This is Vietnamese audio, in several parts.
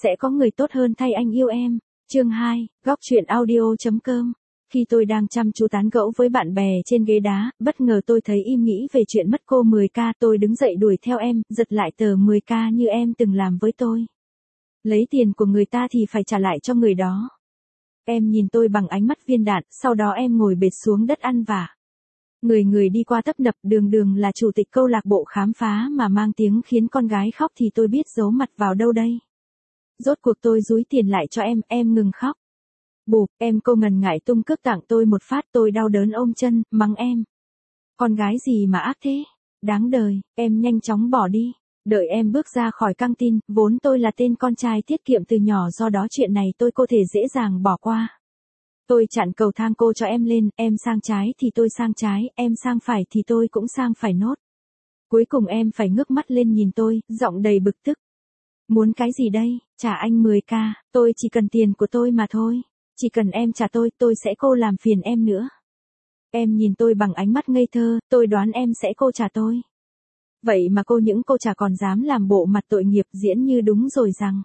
Sẽ có người tốt hơn thay anh yêu em. Chương 2, góc truyện audio.com. Khi tôi đang chăm chú tán gẫu với bạn bè trên ghế đá, bất ngờ tôi thấy im nghĩ về chuyện mất cô 10k. Tôi đứng dậy đuổi theo em, giật lại tờ 10k như em từng làm với tôi. Lấy tiền của người ta thì phải trả lại cho người đó. Em nhìn tôi bằng ánh mắt viên đạn, sau đó em ngồi bệt xuống đất ăn vạ. Người đi qua tấp nập, đường là chủ tịch câu lạc bộ khám phá mà mang tiếng khiến con gái khóc thì tôi biết giấu mặt vào đâu đây. Rốt cuộc tôi dúi tiền lại cho em ngừng khóc. Bụp, cô ngần ngại tung cước tặng tôi một phát, tôi đau đớn ôm chân, mắng em. Con gái gì mà ác thế? Đáng đời, em nhanh chóng bỏ đi. Đợi em bước ra khỏi căng tin, vốn tôi là tên con trai tiết kiệm từ nhỏ, do đó chuyện này tôi có thể dễ dàng bỏ qua. Tôi chặn cầu thang cô cho em lên, em sang trái thì tôi sang trái, em sang phải thì tôi cũng sang phải nốt. Cuối cùng em phải ngước mắt lên nhìn tôi, giọng đầy bực tức. Muốn cái gì đây? Trả anh 10k, tôi chỉ cần tiền của tôi mà thôi. Chỉ cần em trả tôi sẽ cô làm phiền em nữa. Em nhìn tôi bằng ánh mắt ngây thơ, tôi đoán em sẽ cô trả tôi. Vậy mà cô chả còn dám làm bộ mặt tội nghiệp diễn như đúng rồi rằng.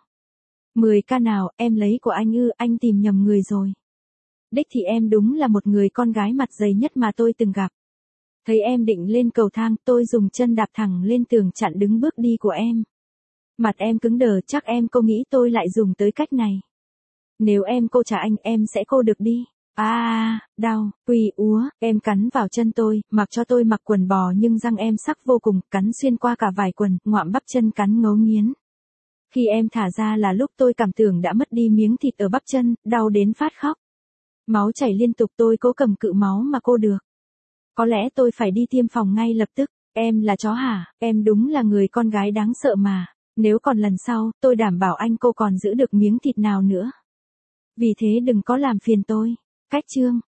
10k nào, em lấy của anh ư? Anh tìm nhầm người rồi. Đích thì em đúng là một người con gái mặt dày nhất mà tôi từng gặp. Thấy em định lên cầu thang, tôi dùng chân đạp thẳng lên tường chặn đứng bước đi của em. Mặt em cứng đờ, chắc cô nghĩ tôi lại dùng tới cách này. Nếu em cô trả anh, em sẽ cô được đi. Đau, quỳ úa, em cắn vào chân tôi, mặc cho tôi mặc quần bò nhưng răng em sắc vô cùng, cắn xuyên qua cả vải quần, ngoạm bắp chân cắn ngấu nghiến. Khi em thả ra là lúc tôi cảm tưởng đã mất đi miếng thịt ở bắp chân, đau đến phát khóc. Máu chảy liên tục, tôi cố cầm cự máu mà cô được. Có lẽ tôi phải đi tiêm phòng ngay lập tức. Em là chó hả? Em đúng là người con gái đáng sợ mà. Nếu còn lần sau, tôi đảm bảo cô còn giữ được miếng thịt nào nữa. Vì thế đừng có làm phiền tôi. Cách chương.